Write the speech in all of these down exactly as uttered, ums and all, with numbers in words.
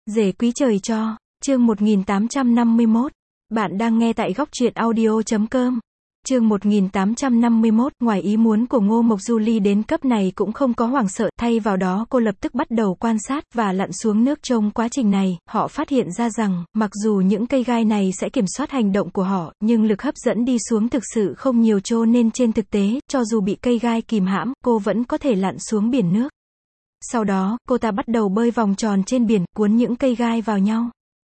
Rể quý trời cho, chương một nghìn tám trăm năm mươi mốt. Bạn đang nghe tại góc truyện audio chấm com. Chương một nghìn tám trăm năm mươi mốt, ngoài ý muốn của Ngô Mộc, Julie đến cấp này cũng không có hoảng sợ, thay vào đó cô lập tức bắt đầu quan sát và lặn xuống nước. Trong quá trình này, họ phát hiện ra rằng, mặc dù những cây gai này sẽ kiểm soát hành động của họ, nhưng lực hấp dẫn đi xuống thực sự không nhiều, cho nên trên thực tế, cho dù bị cây gai kìm hãm, cô vẫn có thể lặn xuống biển nước. Sau đó, cô ta bắt đầu bơi vòng tròn trên biển, cuốn những cây gai vào nhau.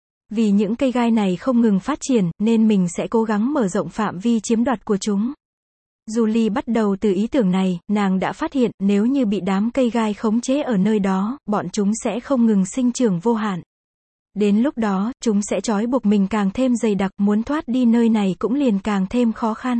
Vì những cây gai này không ngừng phát triển, nên mình sẽ cố gắng mở rộng phạm vi chiếm đoạt của chúng. Julie bắt đầu từ ý tưởng này, nàng đã phát hiện, nếu như bị đám cây gai khống chế ở nơi đó, bọn chúng sẽ không ngừng sinh trưởng vô hạn. Đến lúc đó, chúng sẽ trói buộc mình càng thêm dày đặc, muốn thoát đi nơi này cũng liền càng thêm khó khăn.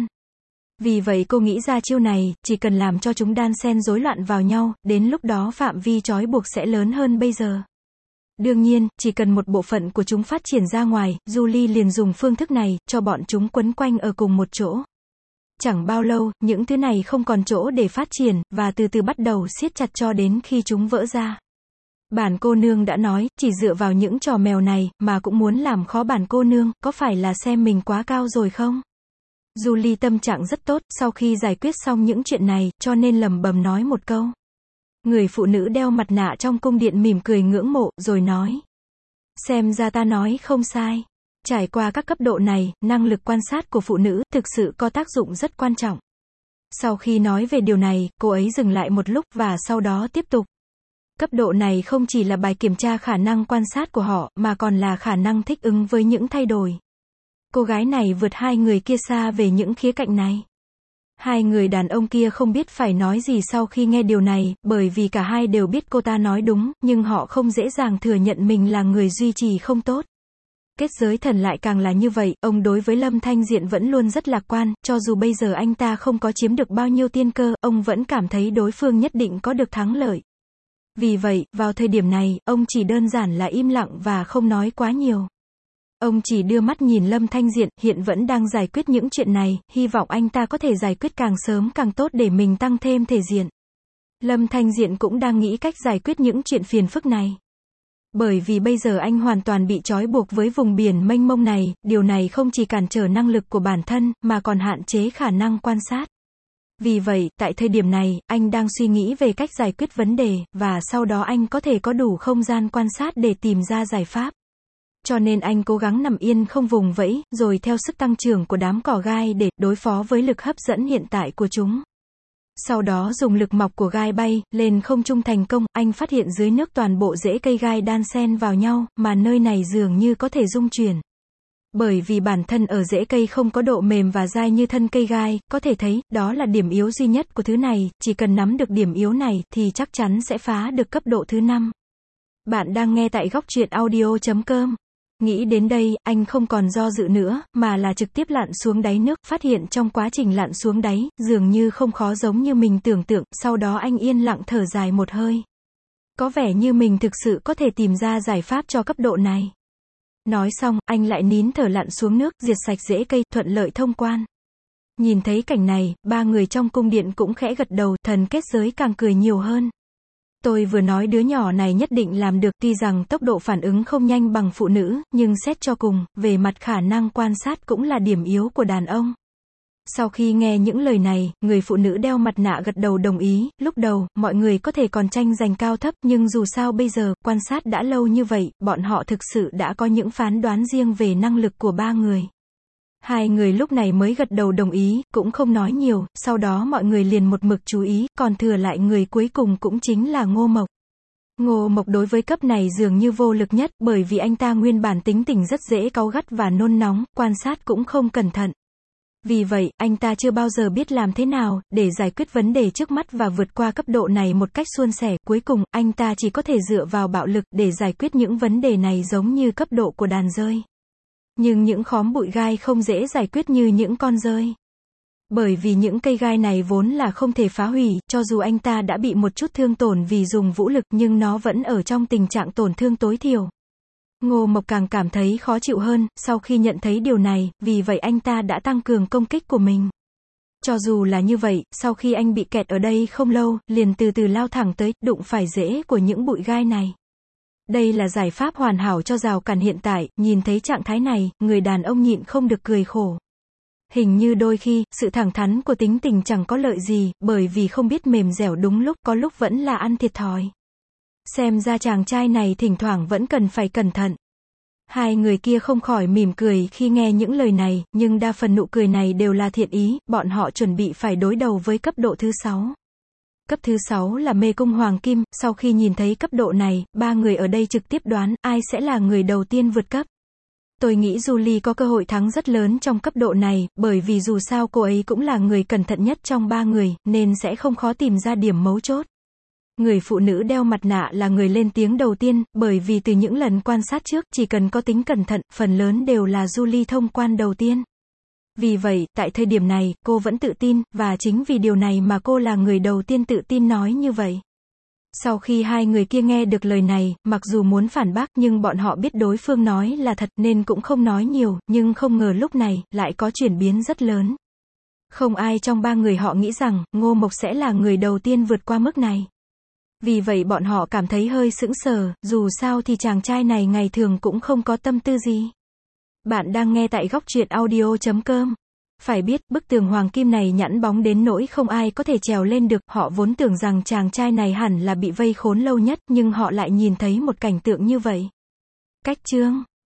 Vì vậy cô nghĩ ra chiêu này, chỉ cần làm cho chúng đan xen rối loạn vào nhau, đến lúc đó phạm vi trói buộc sẽ lớn hơn bây giờ. Đương nhiên, chỉ cần một bộ phận của chúng phát triển ra ngoài, Julie liền dùng phương thức này, cho bọn chúng quấn quanh ở cùng một chỗ. Chẳng bao lâu, những thứ này không còn chỗ để phát triển, và từ từ bắt đầu siết chặt cho đến khi chúng vỡ ra. Bản cô nương đã nói, chỉ dựa vào những trò mèo này, mà cũng muốn làm khó bản cô nương, có phải là xem mình quá cao rồi không? Julie tâm trạng rất tốt, sau khi giải quyết xong những chuyện này, cho nên lẩm bẩm nói một câu. Người phụ nữ đeo mặt nạ trong cung điện mỉm cười ngưỡng mộ, rồi nói. Xem ra ta nói không sai. Trải qua các cấp độ này, năng lực quan sát của phụ nữ, thực sự có tác dụng rất quan trọng. Sau khi nói về điều này, cô ấy dừng lại một lúc, và sau đó tiếp tục. Cấp độ này không chỉ là bài kiểm tra khả năng quan sát của họ, mà còn là khả năng thích ứng với những thay đổi. Cô gái này vượt hai người kia xa về những khía cạnh này. Hai người đàn ông kia không biết phải nói gì sau khi nghe điều này, bởi vì cả hai đều biết cô ta nói đúng, nhưng họ không dễ dàng thừa nhận mình là người duy trì không tốt. Kết giới thần lại càng là như vậy, ông đối với Lâm Thanh Diện vẫn luôn rất lạc quan, cho dù bây giờ anh ta không có chiếm được bao nhiêu tiên cơ, ông vẫn cảm thấy đối phương nhất định có được thắng lợi. Vì vậy, vào thời điểm này, ông chỉ đơn giản là im lặng và không nói quá nhiều. Ông chỉ đưa mắt nhìn Lâm Thanh Diện, hiện vẫn đang giải quyết những chuyện này, hy vọng anh ta có thể giải quyết càng sớm càng tốt để mình tăng thêm thể diện. Lâm Thanh Diện cũng đang nghĩ cách giải quyết những chuyện phiền phức này. Bởi vì bây giờ anh hoàn toàn bị trói buộc với vùng biển mênh mông này, điều này không chỉ cản trở năng lực của bản thân, mà còn hạn chế khả năng quan sát. Vì vậy, tại thời điểm này, anh đang suy nghĩ về cách giải quyết vấn đề, và sau đó anh có thể có đủ không gian quan sát để tìm ra giải pháp. Cho nên anh cố gắng nằm yên không vùng vẫy, rồi theo sức tăng trưởng của đám cỏ gai để đối phó với lực hấp dẫn hiện tại của chúng. Sau đó dùng lực mọc của gai bay lên không trung thành công, anh phát hiện dưới nước toàn bộ rễ cây gai đan xen vào nhau, mà nơi này dường như có thể rung chuyển. Bởi vì bản thân ở rễ cây không có độ mềm và dai như thân cây gai, có thể thấy, đó là điểm yếu duy nhất của thứ này, chỉ cần nắm được điểm yếu này, thì chắc chắn sẽ phá được cấp độ thứ năm. Bạn đang nghe tại góc truyện audio chấm com. Nghĩ đến đây, anh không còn do dự nữa, mà là trực tiếp lặn xuống đáy nước, phát hiện trong quá trình lặn xuống đáy, dường như không khó giống như mình tưởng tượng, sau đó anh yên lặng thở dài một hơi. Có vẻ như mình thực sự có thể tìm ra giải pháp cho cấp độ này. Nói xong, anh lại nín thở lặn xuống nước, diệt sạch rễ cây, thuận lợi thông quan. Nhìn thấy cảnh này, ba người trong cung điện cũng khẽ gật đầu, thần kết giới càng cười nhiều hơn. Tôi vừa nói đứa nhỏ này nhất định làm được, tuy rằng tốc độ phản ứng không nhanh bằng phụ nữ, nhưng xét cho cùng, về mặt khả năng quan sát cũng là điểm yếu của đàn ông. Sau khi nghe những lời này, người phụ nữ đeo mặt nạ gật đầu đồng ý, lúc đầu, mọi người có thể còn tranh giành cao thấp, nhưng dù sao bây giờ, quan sát đã lâu như vậy, bọn họ thực sự đã có những phán đoán riêng về năng lực của ba người. Hai người lúc này mới gật đầu đồng ý, cũng không nói nhiều, sau đó mọi người liền một mực chú ý, còn thừa lại người cuối cùng cũng chính là Ngô Mộc. Ngô Mộc đối với cấp này dường như vô lực nhất, bởi vì anh ta nguyên bản tính tình rất dễ cáu gắt và nôn nóng, quan sát cũng không cẩn thận. Vì vậy, anh ta chưa bao giờ biết làm thế nào, để giải quyết vấn đề trước mắt và vượt qua cấp độ này một cách suôn sẻ, cuối cùng, anh ta chỉ có thể dựa vào bạo lực, để giải quyết những vấn đề này giống như cấp độ của đàn dơi. Nhưng những khóm bụi gai không dễ giải quyết như những con dơi. Bởi vì những cây gai này vốn là không thể phá hủy, cho dù anh ta đã bị một chút thương tổn vì dùng vũ lực, nhưng nó vẫn ở trong tình trạng tổn thương tối thiểu. Ngô Mộc càng cảm thấy khó chịu hơn, sau khi nhận thấy điều này, vì vậy anh ta đã tăng cường công kích của mình. Cho dù là như vậy, sau khi anh bị kẹt ở đây không lâu, liền từ từ lao thẳng tới, đụng phải rễ của những bụi gai này. Đây là giải pháp hoàn hảo cho rào cản hiện tại, nhìn thấy trạng thái này, người đàn ông nhịn không được cười khổ. Hình như đôi khi, sự thẳng thắn của tính tình chẳng có lợi gì, bởi vì không biết mềm dẻo đúng lúc, có lúc vẫn là ăn thiệt thòi. Xem ra chàng trai này thỉnh thoảng vẫn cần phải cẩn thận. Hai người kia không khỏi mỉm cười khi nghe những lời này, nhưng đa phần nụ cười này đều là thiện ý, bọn họ chuẩn bị phải đối đầu với cấp độ thứ sáu. Cấp thứ sáu là mê cung hoàng kim, sau khi nhìn thấy cấp độ này, ba người ở đây trực tiếp đoán, ai sẽ là người đầu tiên vượt cấp. Tôi nghĩ Julie có cơ hội thắng rất lớn trong cấp độ này, bởi vì dù sao cô ấy cũng là người cẩn thận nhất trong ba người, nên sẽ không khó tìm ra điểm mấu chốt. Người phụ nữ đeo mặt nạ là người lên tiếng đầu tiên, bởi vì từ những lần quan sát trước, chỉ cần có tính cẩn thận, phần lớn đều là Julie thông quan đầu tiên. Vì vậy, tại thời điểm này, cô vẫn tự tin, và chính vì điều này mà cô là người đầu tiên tự tin nói như vậy. Sau khi hai người kia nghe được lời này, mặc dù muốn phản bác nhưng bọn họ biết đối phương nói là thật nên cũng không nói nhiều, nhưng không ngờ lúc này, lại có chuyển biến rất lớn. Không ai trong ba người họ nghĩ rằng, Ngô Mộc sẽ là người đầu tiên vượt qua mức này. Vì vậy bọn họ cảm thấy hơi sững sờ, dù sao thì chàng trai này ngày thường cũng không có tâm tư gì. Bạn đang nghe tại góc truyện audio chấm com. Phải biết, bức tường hoàng kim này nhẵn bóng đến nỗi không ai có thể trèo lên được, họ vốn tưởng rằng chàng trai này hẳn là bị vây khốn lâu nhất, nhưng họ lại nhìn thấy một cảnh tượng như vậy. Cách chương